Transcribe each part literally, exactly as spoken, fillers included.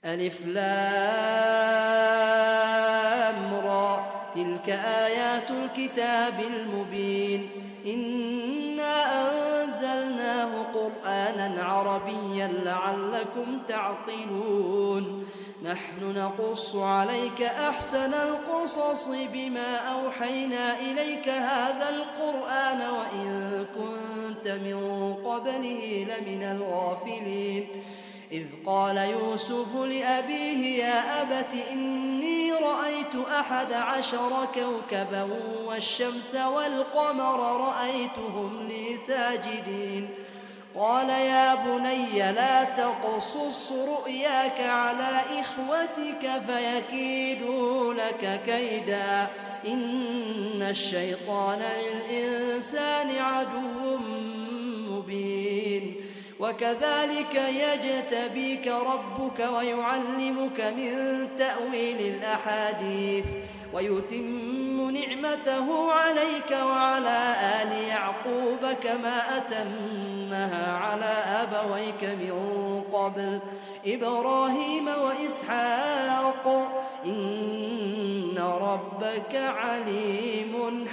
ألف لام را تلك آيات الكتاب المبين إنا أنزلناه قرآنا عربيا لعلكم تعقلون نحن نقص عليك أحسن القصص بما أوحينا إليك هذا القرآن وإن كنت من قبله لمن الغافلين إذ قال يوسف لأبيه يا أبت إني رأيت أحد عشر كوكبا والشمس والقمر رأيتهم لي ساجدين قال يا بني لا تقصص رؤياك على إخوتك فيكيدوا لك كيدا إن الشيطان للإنسان عدو مبين وكذلك يجتبيك ربك ويعلمك من تأويل الأحاديث ويتم نعمته عليك وعلى آل يعقوب كما أتمها على أبويك من قبل إبراهيم وإسحاق إن ربك عليم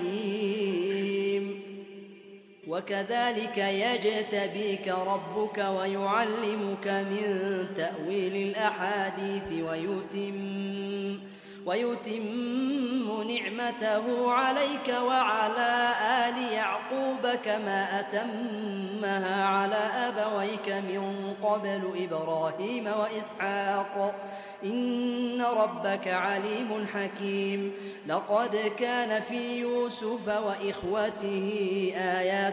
حكيم وكذلك يجتبيك ربك ويعلمك من تأويل الأحاديث ويتم ويتم نعمته عليك وعلى آل يعقوب كما أتمها على أبويك من قبل إبراهيم وإسحاق إن ربك عليم حكيم لقد كان في يوسف وإخوته آيات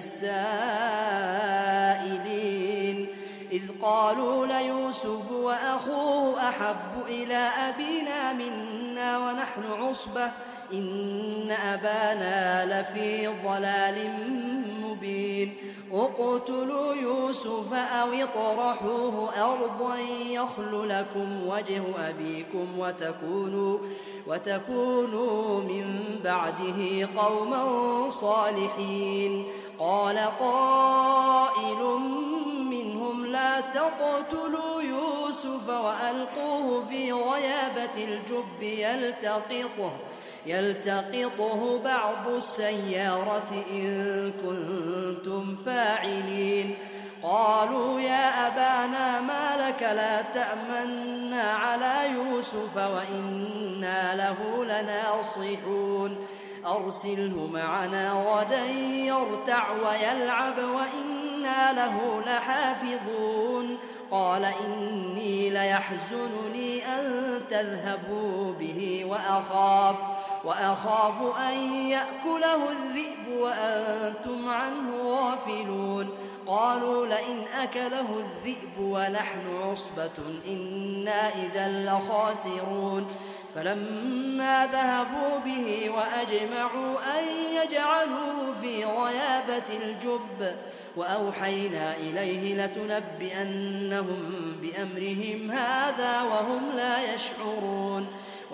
للسائلين إذ قالوا ليوسف وأخوه أحب إلى أبينا منا ونحن عصبة إن أبانا لفي ضلال مبين اقتلوا يوسف أو اطرحوه أرضا يخل لكم وجه أبيكم وتكونوا, وتكونوا من بعده قوما صالحين قال قائل منهم لا تقتلوا يوسف وألقوه في غيابة الجب يلتقطه يلتقطه بعض السيارة إن كنتم فاعلين قالوا يا أبانا ما لك لا تأمنا على يوسف وإنا له لناصحون أرسله معنا غدا يرتع ويلعب وإنا له لحافظون قال إني ليحزنني أن تذهبوا به وأخاف وأخاف أن يأكله الذئب وأنتم عنه غافلون قالوا لئن أكله الذئب ونحن عصبة إنا إذا لخاسرون فلما ذهبوا به وأجمعوا أن يجعلوه في غيابة الجب وأوحينا إليه لتنبئنهم بأمرهم هذا وهم لا يشعرون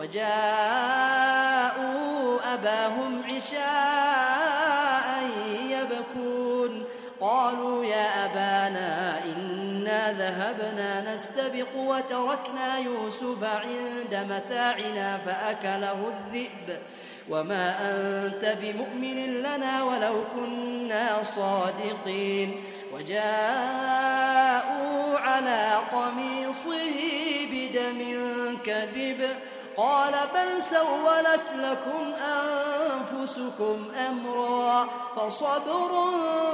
وجاءوا أباهم عشاء يبكون قالوا يا أبانا إنا ذهبنا نستبق وتركنا يوسف عند متاعنا فأكله الذئب وما أنت بمؤمن لنا ولو كنا صادقين وجاءوا على قميصه بدم كذب قال بل سولت لكم أنفسكم أمرا فصبر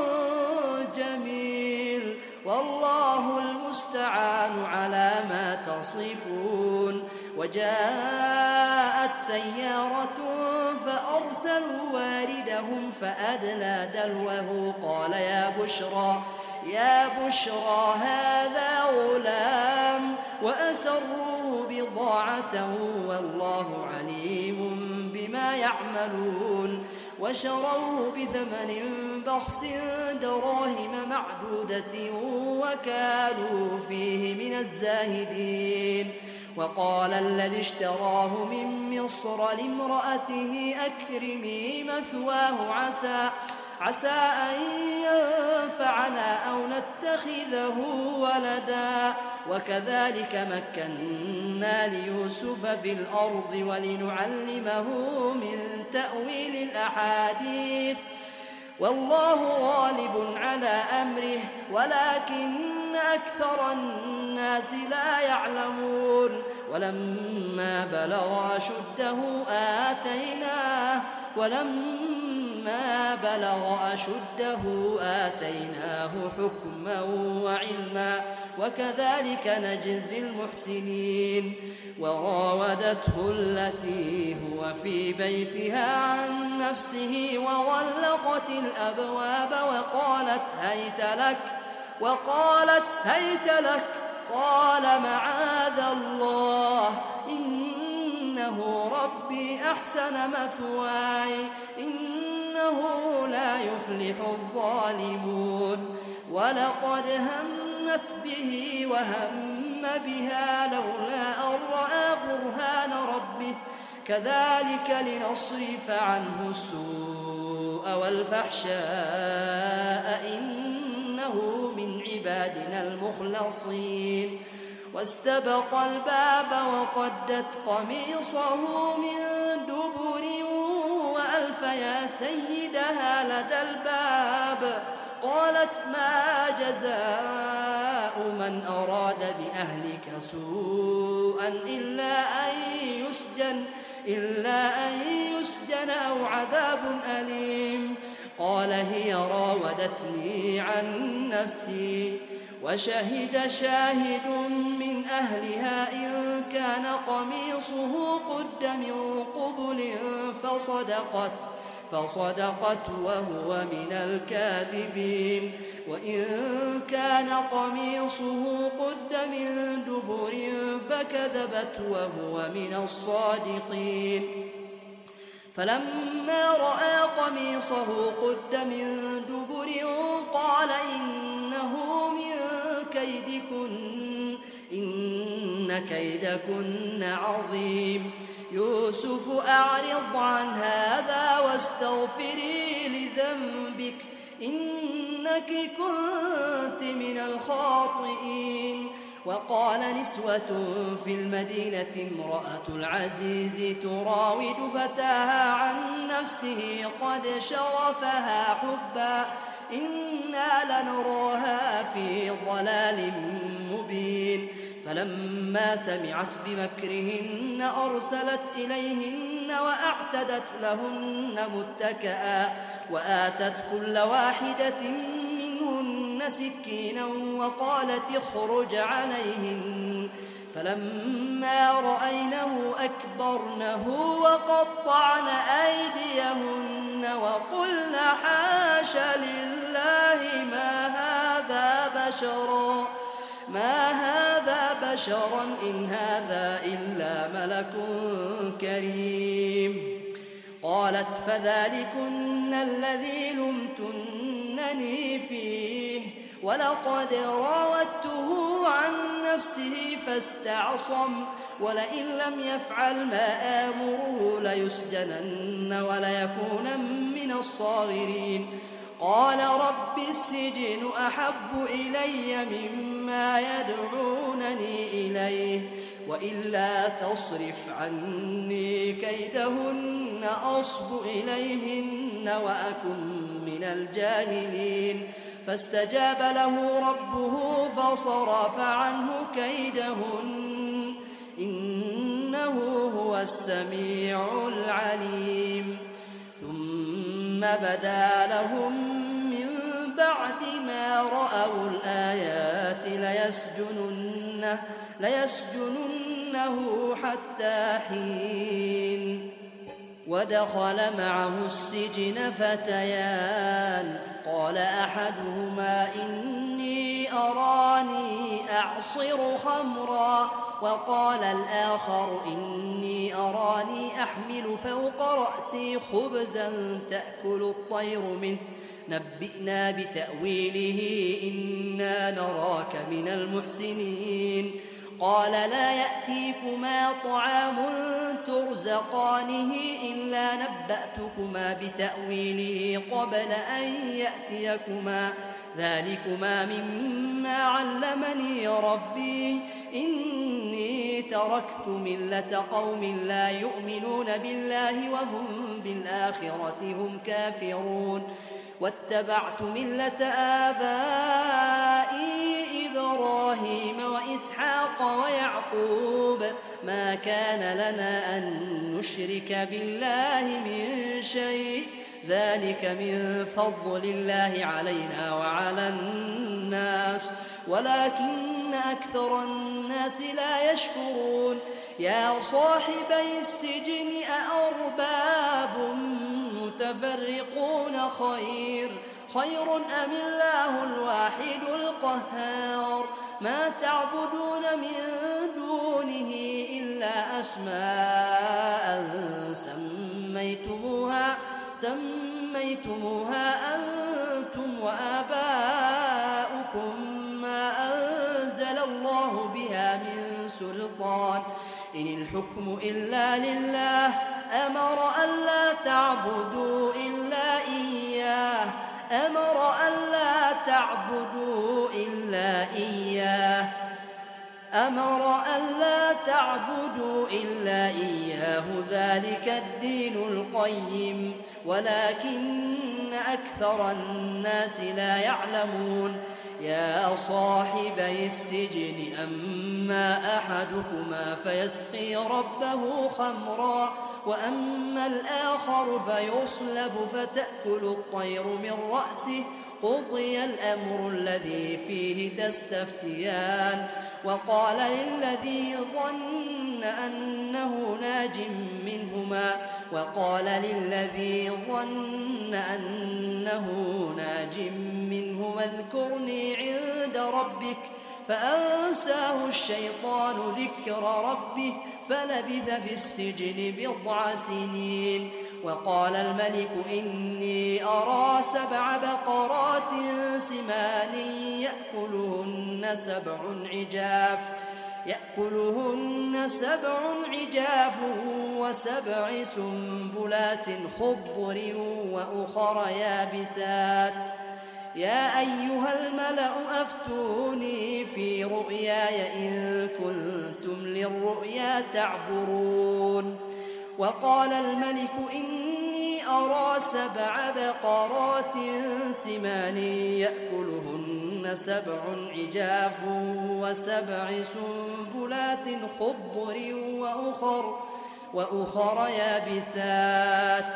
جميل والله المستعان على ما تصفون وجاءت سيارة فأرسلوا واردهم فأدلى دلوه قال يا بشرى يا بشرى هذا غلام وأسروه بضاعة والله عليم بما يعملون وشروه بثمن بخس دراهم معدودة وكانوا فيه من الزاهدين وقال الذي اشتراه من مصر لامرأته أكرمي مثواه عسى عسى أن ينفعنا أو نتخذه ولدا وكذلك مكنا ليوسف في الأرض ولنعلمه من تأويل الأحاديث والله غالب على أمره ولكن أكثر الناس لا يعلمون ولما بلغ أشده آتيناه ولما بلغ أشده آتيناه حكما وعلما وكذلك نجزي المحسنين وراودته التي هو في بيتها عن نفسه وغلقت الأبواب وقالت هيت لك وقالت هيت لك قال معاذ الله إنه ربي أحسن مثواي إنه لا يفلح الظالمون ولقد همت به وهم بها لولا أن رأى برهان ربه كذلك لنصرف عنه السوء والفحشاء إنه من عبادنا المخلصين واستبق الباب وقدت قميصه من دبر وألف يا سيدها لدى الباب قالت ما جزاء من أراد بأهلك سوءا إلا أن يسجن إلا أن يسجن أو عذاب أليم قال هي راودتني عن نفسي وشهد شاهد من أهلها إن كان قميصه قد من قبل فصدقت فصدقت وهو من الكاذبين وإن كان قميصه قد من دبر فكذبت وهو من الصادقين فلما رأى قميصه قد من دبر قال إنه من كيدكن إن كيدكن عظيم يوسف أعرض عن هذا واستغفري لذنبك إنك كنت من الخاطئين وقال نسوة في المدينة امرأة العزيز تراود فتاها عن نفسه قد شغفها حبا إنا لنراها في ضلال مبين فلما سمعت بمكرهن أرسلت إليهن وأعتدت لهن متكئا وآتت كل واحدة منهن سكينا وقالت اخرج عليهن فلما رأينه أكبرنه وقطعن أيديهن وقلن حاش لله ما هذا بشرا ما هذا بشرا إن هذا إلا ملك كريم قالت فذلكن الذي لمتنني فيه ولقد راودته عن نفسه فاستعصم ولئن لم يفعل ما آمره ليسجنن وليكون من الصاغرين قال رب السجن أحب إلي مما يدعونني إليه وإلا تصرف عني كيدهن أصب إليهن وأكن من الجاهلين فاستجاب له ربه فصرف عنه كيدهن إنه هو السميع العليم ثم بدا لهم من بعد ما رأوا الآيات ليسجننه, ليسجننه حتى حين ودخل معه السجن فتيان قال أحدهما إني أراني أعصر خمرا وقال الآخر إني أراني أحمل فوق رأسي خبزا تأكل الطير منه نبئنا بتأويله إنا نراك من المحسنين قال لا يأتيكما طعام ترزقانه إلا نبأتكما بتأويله قبل أن يأتيكما ذلكما مما علمني ربي إني تركت ملة قوم لا يؤمنون بالله وهم بالآخرة هم كافرون واتبعت ملة آبائي إبراهيم وإسحاق ويعقوب ما كان لنا أن نشرك بالله من شيء ذلك من فضل الله علينا وعلى الناس ولكن أكثر الناس لا يشكرون يا صاحبي السجن أأرباب متفرقون خير خير أم الله الواحد القهار ما تعبدون من دونه إلا أسماء سميتموها سميتموها أنتم وآباؤكم ما أنزل الله بها من سلطان إن الحكم إلا لله أمر ألا تعبدوا إلا إياه أمر ألا تعبدوا إلا إياه أمر ألا تعبدوا إلا إياه ذلك الدين القيم ولكن أكثر الناس لا يعلمون يا صاحبي السجن أما أحدكما فيسقي ربه خمرا وأما الآخر فيصلب فتأكل الطير من رأسه قضي الأمر الذي فيه تستفتيان وقال للذي ظن أنه ناج منهما وقال للذي ظن أنه ناج منهما اذكرني عند ربك فأنساه الشيطان ذكر ربه فلبث في السجن بضع سنين وقال الملك إني أرى سبع بقرات سمان يأكلهن سبع عجاف يأكلهن سبع عجاف وسبع سنبلات خضر وأخر يابسات يا أيها الملأ أفتوني في رؤياي إن كنتم للرؤيا تعبرون وقال الملك إني أرى سبع بقرات سمان يأكلهن سبع عجاف وسبع سنبلات خضر وأخر, وأخر يابسات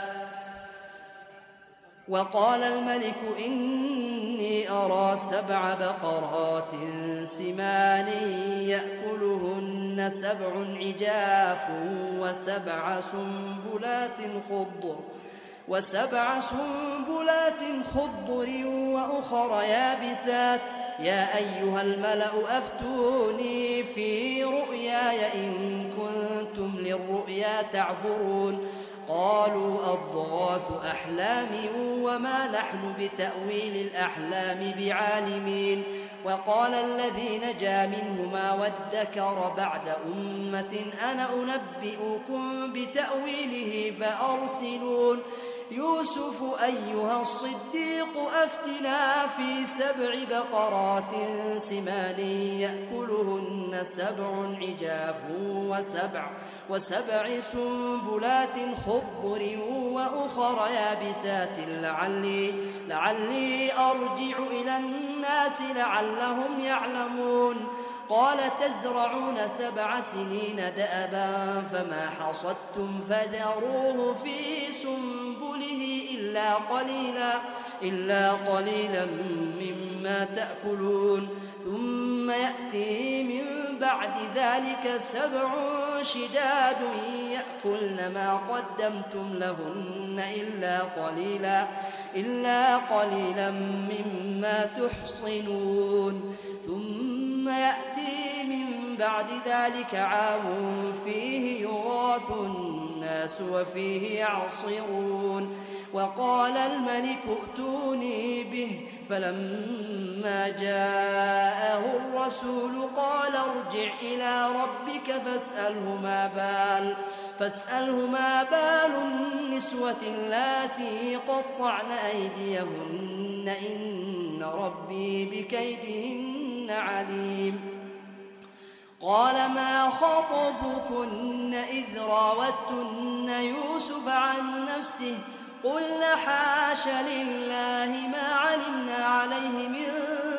وقال الملك إني أرى سبع بقرات سمان يأكلهن سبع عجاف وسبع سنبلات خضر وسبع سنبلات خضر وأخر يابسات يا أيها الملأ أفتوني في رؤياي إن كنتم للرؤيا تعبرون قالوا أضغاث أحلام وما نحن بتأويل الأحلام بعالمين وقال الذي نجا منهما وادكر بعد أمة أنا أنبئكم بتأويله فأرسلون يوسف أيها الصديق أفتنا في سبع بقرات سمان يأكلهن سبع عجاف وسبع, وسبع سنبلات خضر وأخر يابسات لعلي, لعلي أرجع إلى الناس لعلهم يعلمون قال تزرعون سبع سنين دأبا فما حصدتم فذروه في سنبله إلا قليلا, إلا قليلا مما تأكلون ثم يأتي من بعد ذلك سبع شداد يأكلن ما قدمتم لهن إلا قليلا, إلا قليلا مما تحصنون ثم يأتي من بعد ذلك عام فيه يغاث الناس وفيه يعصرون وقال الملك ائتوني به فلما فلما جاءه الرسول قال ارجع إلى ربك فاسأله ما بال فاسأله ما بال النسوة اللاتي قطعن أيديهن إن ربي بكيدهن عليم. قال ما خطبكن إذ راوتن يوسف عن نفسه قلنا حاش لله ما علمنا عليه من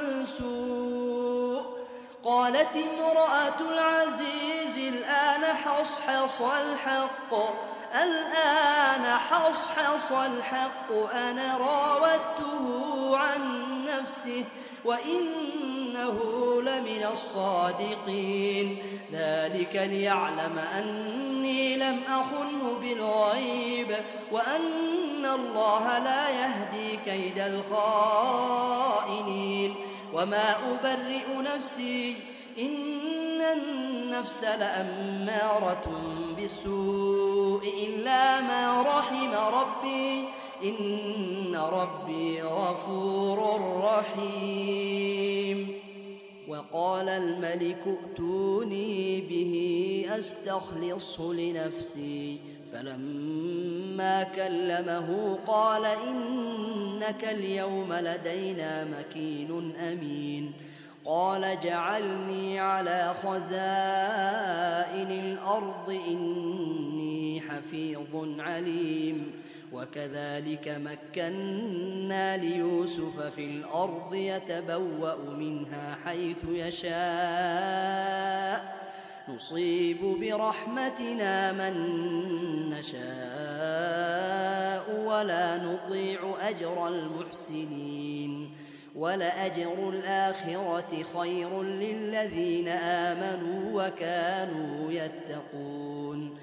سوء. قالت امرأة العزيز الآن حصحص الحق الآن حصحص الحق أنا راودته عن نفسه وإنه لمن الصادقين. ذلك ليعلم أني لم أخنه بالغيب وأن الله لا يهدي كيد الخائنين. وما أبرئ نفسي إن النفس لأمارة بالسوء إلا ما رحم ربي إن ربي غفور رحيم. وقال الملك ائتوني به أستخلصه لنفسي فلما كلمه قال إنك اليوم لدينا مكين أمين. قال اجعلني على خزائن الأرض إني حفيظ عليم. وكذلك مكنا ليوسف في الأرض يتبوأ منها حيث يشاء نصيب برحمتنا من نشاء ولا نضيع أجر المحسنين. ولأجر الآخرة خير للذين آمنوا وكانوا يتقون.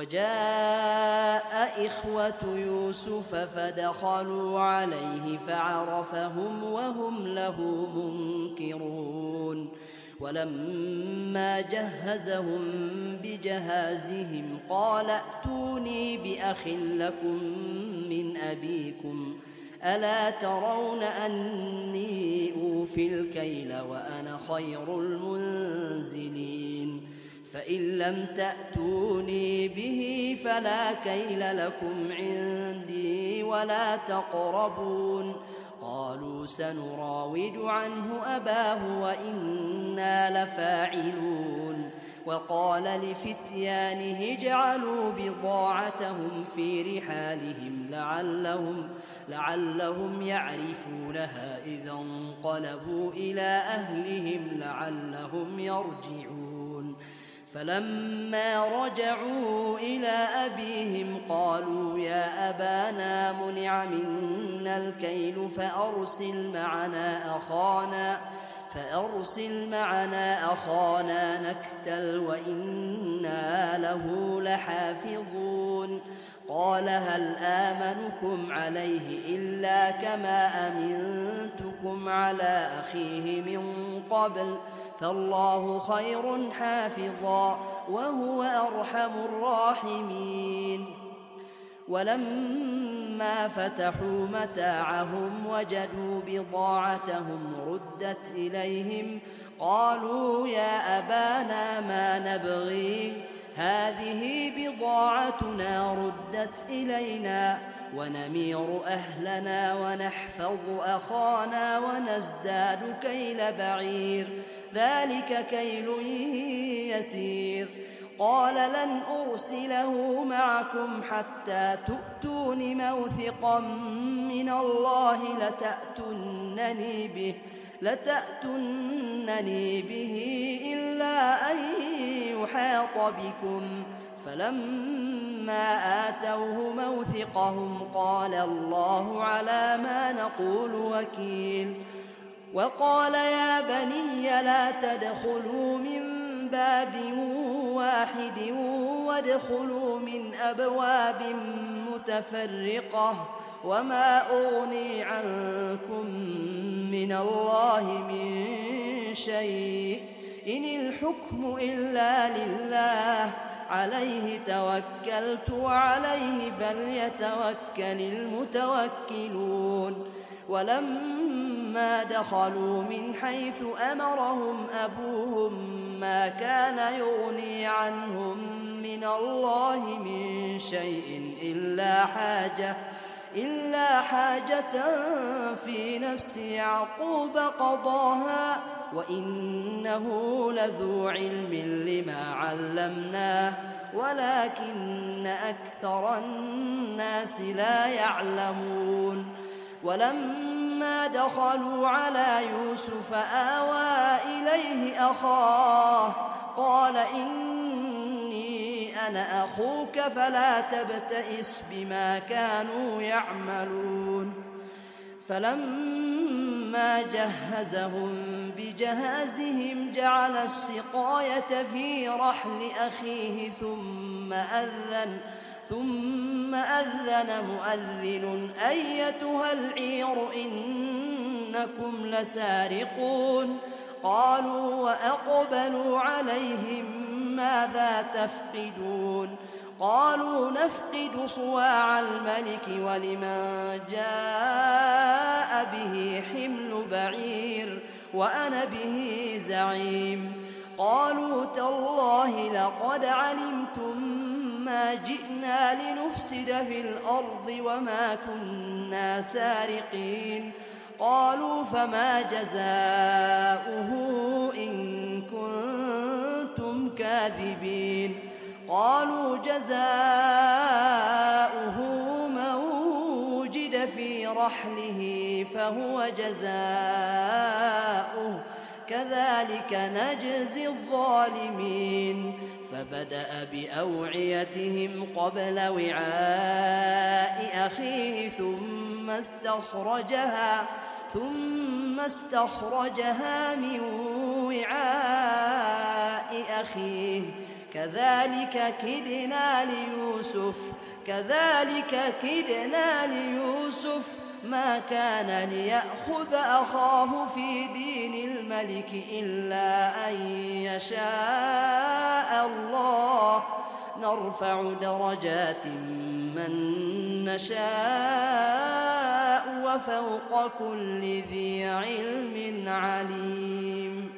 وجاء إخوة يوسف فدخلوا عليه فعرفهم وهم له منكرون. ولما جهزهم بجهازهم قال ائتوني بأخ لكم من أبيكم ألا ترون أني أوفي الكيل وأنا خير المنزلين. فإن لم تأتوني به فلا كيل لكم عندي ولا تقربون. قالوا سنراود عنه أباه وإنا لفاعلون. وقال لفتيانه اجعلوا بضاعتهم في رحالهم لعلهم, لعلهم يعرفونها إذا انقلبوا إلى أهلهم لعلهم يرجعون. فلما رجعوا إلى أبيهم قالوا يا أبانا منع منا الكيل فأرسل معنا أخانا فأرسل معنا أخانا نكتل وإنا له لحافظون. قال هل آمنكم عليه إلا كما أمنتكم على أخيه من قبل فالله خير حافظا وهو أرحم الراحمين. ولما فتحوا متاعهم وجدوا بضاعتهم ردت إليهم قالوا يا أبانا ما نبغي هذه بضاعتنا ردت إلينا ونمير أهلنا ونحفظ أخانا ونزداد كيل بعير ذلك كيل يسير. قال لن أرسله معكم حتى تؤتون موثقا من الله لتأتونني به, لتأتونني به إلا أن يحاط بكم. فلما آتوه موثقهم قال الله على ما نقول وكيل. وقال يا بني لا تدخلوا من باب واحد وادخلوا من أبواب متفرقة وما أغني عنكم من الله من شيء إن الحكم إلا لله عليه توكلت وعليه فليتوكل المتوكلون. ولما فلما دخلوا من حيث أمرهم أبوهم ما كان يغني عنهم من الله من شيء إلا حاجة إلا حاجة في نفس يعقوب قضاها وإنه لذو علم لما علمناه ولكن أكثر الناس لا يعلمون. ولما دخلوا على يوسف آوى إليه أخاه قال إني أنا أخوك فلا تبتئس بما كانوا يعملون. فلما جهزهم بجهازهم جعل السقاية في رحل أخيه ثم أذن ثم أذن مؤذن أيتها العير إنكم لسارقون. قالوا وأقبلوا عليهم ماذا تفقدون؟ قالوا نفقد صواع الملك ولمن جاء به حمل بعير وأنا به زعيم. قالوا تالله لقد علمتم ما جئنا لنفسد في الأرض وما كنا سارقين. قالوا فما جزاؤه إن كنتم كاذبين؟ قالوا جزاؤه من وجد في رحله فهو جزاؤه كذلك نجزي الظالمين. فبدأ بأوعيتهم قبل وعاء أخيه ثم استخرجها ثم استخرجها من وعاء أخيه كذلك كدنا ليوسف كذلك كدنا ليوسف ما كان ليأخذ أخاه في دين الملك إلا أن يشاء الله نرفع درجات من نشاء وفوق كل ذي علم عليم.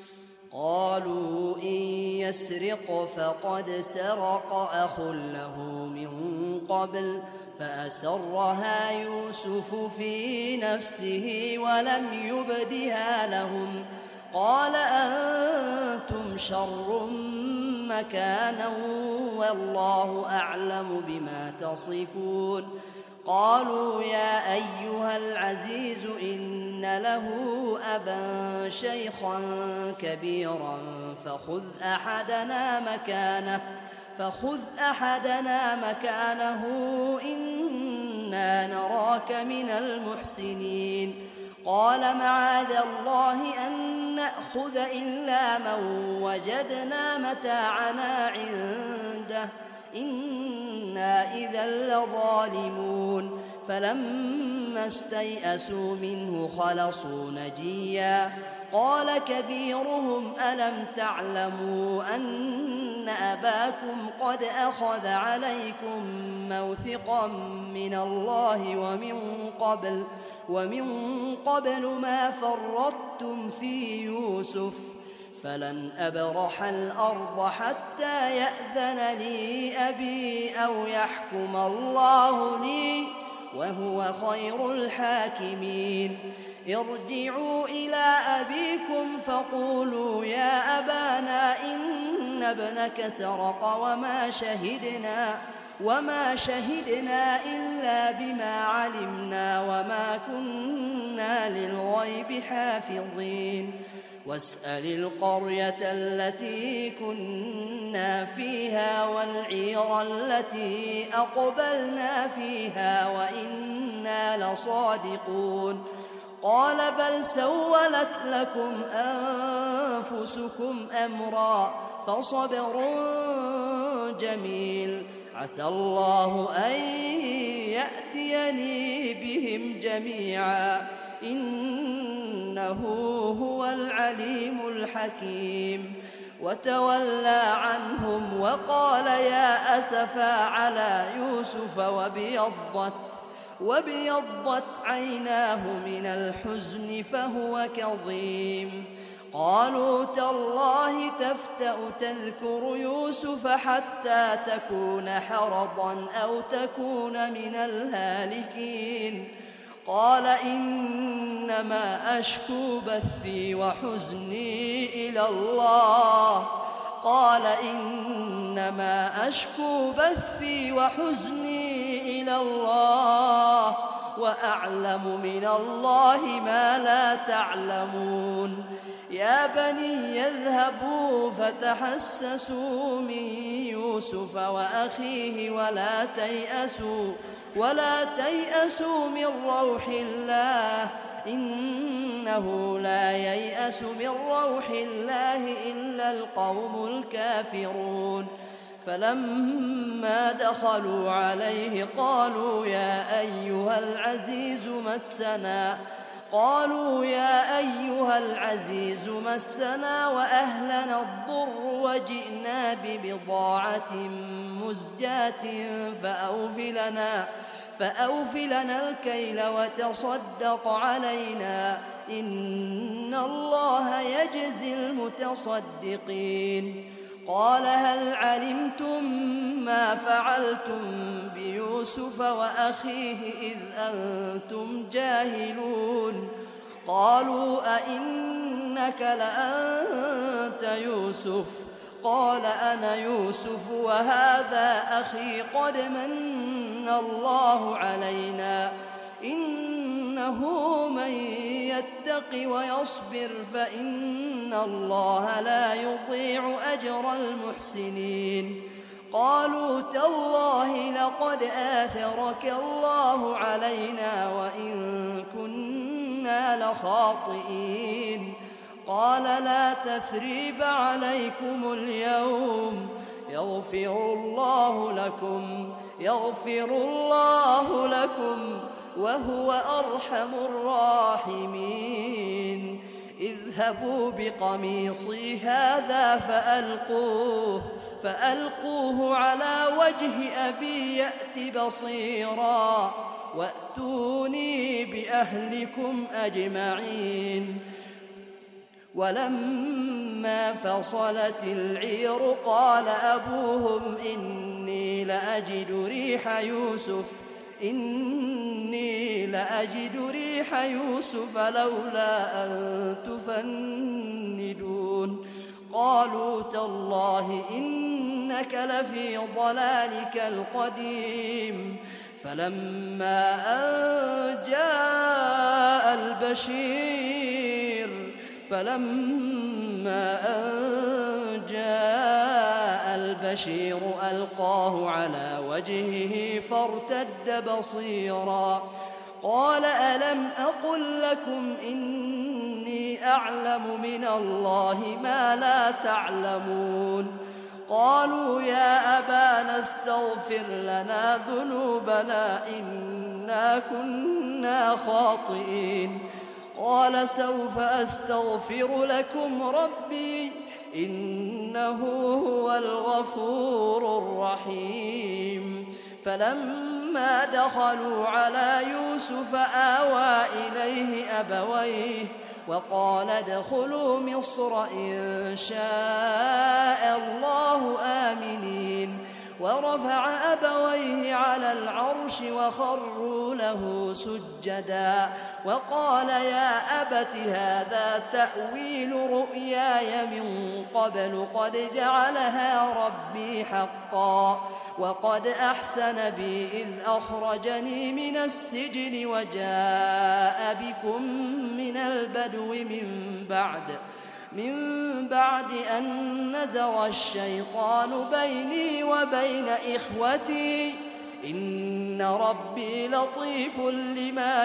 قالوا إن يسرق فقد سرق أخ له من قبل فأسرها يوسف في نفسه ولم يبدها لهم. قال أنتم شر مكانا والله أعلم بما تصفون. قالوا يا أيها العزيز إن له أبا شيخا كبيرا فخذ أحدنا مكانه فخذ أحدنا مكانه إنا نراك من المحسنين. قال معاذ الله أن نأخذ إلا من وجدنا متاعنا عنده إنا إذا لظالمون. فلما استيئسوا منه خلصوا نجيا. قال كبيرهم ألم تعلموا أن أباكم قد أخذ عليكم موثقا من الله ومن قبل ومن قبل ما فرطتم في يوسف فلن أبرح الأرض حتى يأذن لي أبي أو يحكم الله لي وهو خير الحاكمين. ارجعوا إلى أبيكم فقولوا يا أبانا إن ابنك سرق وما شهدنا وما شهدنا إلا بما علمنا وما كنا للغيب حافظين. واسأل القرية التي كنا فيها والعير التي أقبلنا فيها وإنا لصادقون. قال بل سولت لكم أنفسكم أمرا فصبر جميل عسى الله أن يأتيني بهم جميعا إنه هو العليم الحكيم. وتولى عنهم وقال يا أسفا على يوسف وابيضت وابيضت عيناه من الحزن فهو كظيم. قالوا تالله تفتأ تذكر يوسف حتى تكون حرضا أو تكون من الهالكين. قال إنما أشكو بثي وحزني إلى الله قال إنما أشكو بثي وحزني إلى الله وأعلم من الله ما لا تعلمون. يا بني اذهبوا فتحسسوا من يوسف وأخيه ولا تيأسوا ولا تيأسوا من روح الله إنه لا ييأس من روح الله إلا القوم الكافرون. فلما دخلوا عليه قالوا يا أيها العزيز مسنا قالوا يا أيها العزيز مسنا وأهلنا الضر وجئنا ببضاعة مزجاة فأوفلنا فأوفلنا الكيل وتصدق علينا إن الله يجزي المتصدقين. قال هل علمتم ما فعلتم بيوسف وأخيه إذ أنتم جاهلون؟ قالوا أئنك لأنت يوسف؟ قال أنا يوسف وهذا أخي قد من الله علينا إنه من يتق ويصبر فإن الله لا يضيع أجر المحسنين. قالوا تالله لقد آثرك الله علينا وإن كنا لخاطئين. قال لا تثريب عليكم اليوم يغفر الله لكم يغفر الله لكم وهو أرحم الراحمين. اذهبوا بقميصي هذا فألقوه فألقوه على وجه أبي يأت بصيرا وأتوني بأهلكم أجمعين. ولما فصلت العير قال أبوهم إني لأجد ريح يوسف إني لأجد ريح يوسف لولا أن تفندون. قالوا تالله إنك لفي ضلالك القديم. فلما أن جاء البشير فلما أن جاء البشير ألقاه على وجهه فارتد بصيرا قال ألم أقل لكم إني أعلم من الله ما لا تعلمون. قالوا يا أبانا استغفر لنا ذنوبنا إنا كنا خاطئين. قال سوف أستغفر لكم ربي إنه هو الغفور الرحيم. فلما دخلوا على يوسف آوى إليه أبويه وقال ادخلوا مصر إن شاء الله آمنين. ورفع أبويه على العرش وخروا له سجدا وقال يا أبت هذا تأويل رؤياي من قبل قد جعلها ربي حقا وقد أحسن بي إذ أخرجني من السجن وجاء بكم من البدو من بعد من بعد أن نزغ الشيطان بيني وبين إخوتي إن ربي لطيف لما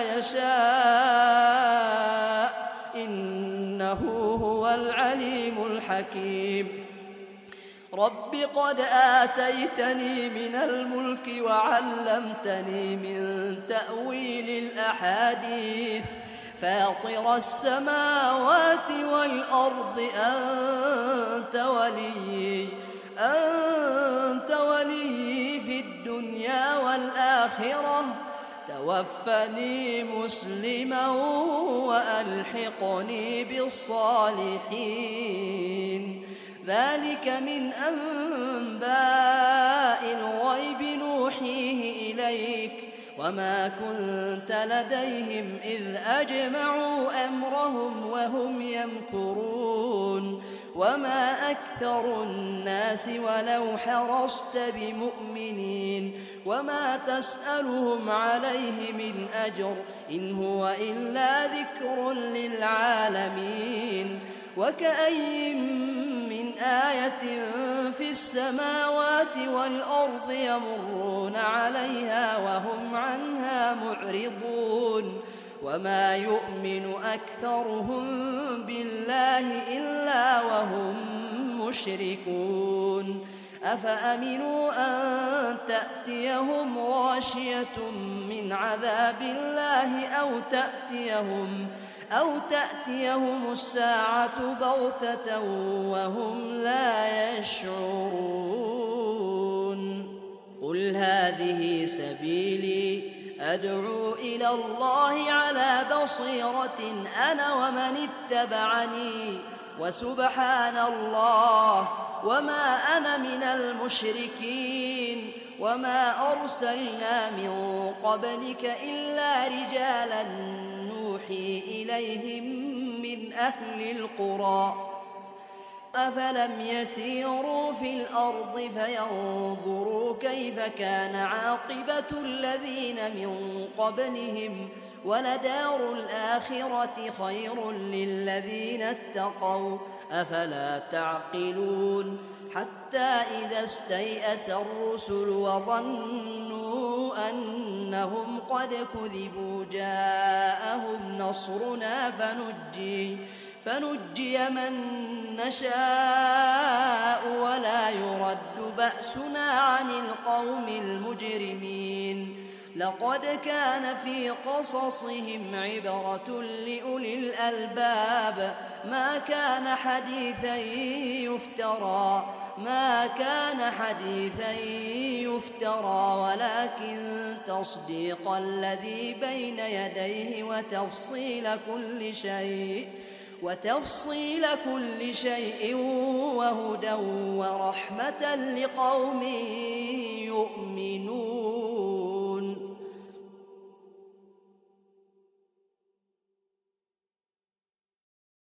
يشاء إنه هو العليم الحكيم. رب قد آتيتني من الملك وعلمتني من تأويل الأحاديث فاطر السماوات والأرض أنت ولي أنت ولي في الدنيا والآخرة توفني مسلما وألحقني بالصالحين. ذلك من أنباء الغيب نوحيه إليك وما كنت لديهم إذ أجمعوا أمرهم وهم يمكرون. وما أكثر الناس ولو حرصت بمؤمنين وما تسألهم عليه من أجر إن هو إلا ذكر للعالمين. وكأي من آية في السماوات والأرض يمرون عليها وهم عنها معرضون. وما يؤمن أكثرهم بالله إلا وهم مشركون. أفأمنوا أن تأتيهم غاشية من عذاب الله أو تأتيهم أو تأتيهم الساعة بغتة وهم لا يشعرون. قل هذه سبيلي أدعو إلى الله على بصيرة أنا ومن اتبعني وسبحان الله وما أنا من المشركين. وما أرسلنا من قبلك إلا رجالا نوحي إليهم من أهل القرى أفلم يسيروا في الأرض فينظروا كيف كان عاقبة الذين من قبلهم ولدار الآخرة خير للذين اتقوا أفلا تعقلون. حتى إذا استيأس الرسل وظنوا أنهم قد كذبوا جاءهم نصرنا فنجي فنجي من نشاء ولا يرد بأسنا عن القوم المجرمين. لقد كان في قصصهم عبرة لأولي الألباب ما كان حديثا يفترى ما كان حديثا يفترى ولكن تصديق الذي بين يديه وتفصيل كل شيء وتفصيل كل شيء وهدى ورحمة لقوم يؤمنون.